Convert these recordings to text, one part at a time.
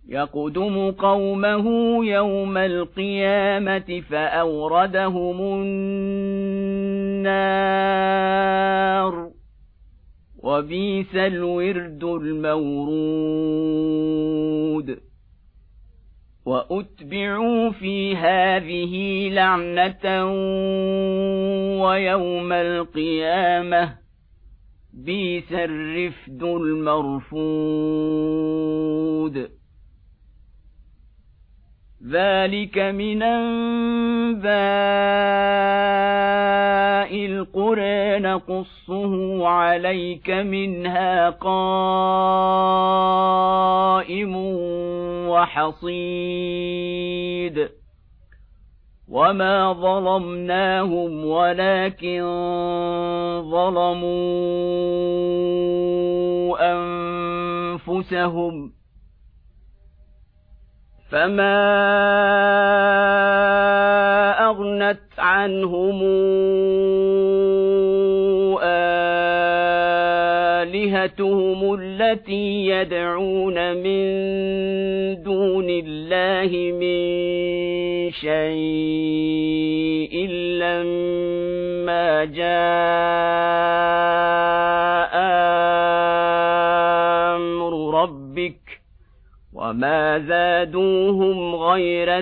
يقدم قومه يوم القيامة فأوردهم النار وبئس الورد المورود وأتبعوا في هذه لعنة ويوم القيامة بئس الرفد المرفود ذلك من أنباء القرى نقصه عليك منها قائم وحصيد وما ظلمناهم ولكن ظلموا أنفسهم فما أغنت عنهم آلهتهم التي يدعون من دون الله من شيء لما جاء أمر ربك وما زادوهم غير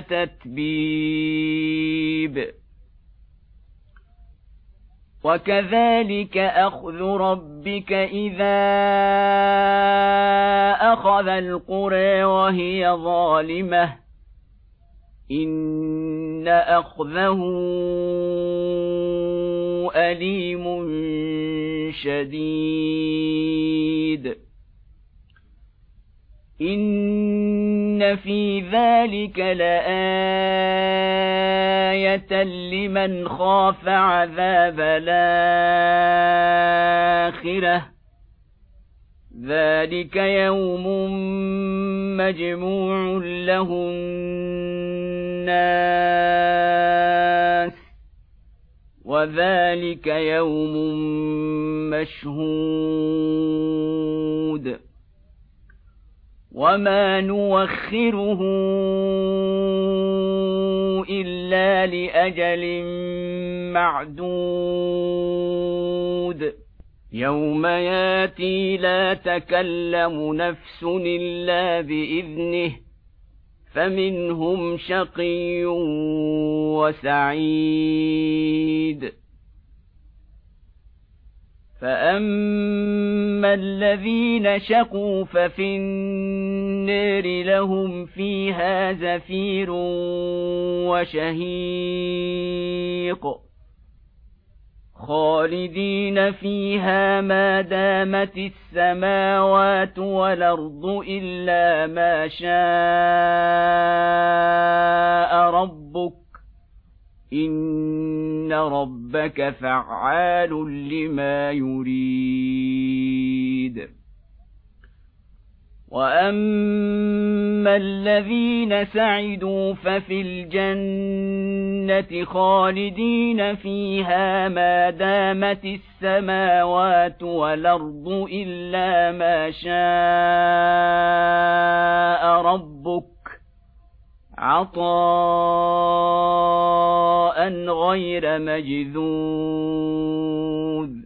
تتبيب وكذلك أخذ ربك إذا أخذ القرى وهي ظالمة إن أخذه أليم شديد إن في ذلك لآية لمن خاف عذاب الآخرة ذلك يوم مجموع له الناس وذلك يوم مشهود وما نوخره إلا لأجل معدود يوم ياتي لا تكلم نفس إلا بإذنه فمنهم شقي وسعيد فأما الذين شقوا ففي النار لهم فيها زفير وشهيق خالدين فيها ما دامت السماوات والأرض إلا ما شاء ربك إن ربك فعال لما يريد وأما الذين سعدوا ففي الجنة خالدين فيها ما دامت السماوات والأرض إلا ما شاء ربك عطاء غير مجذوذ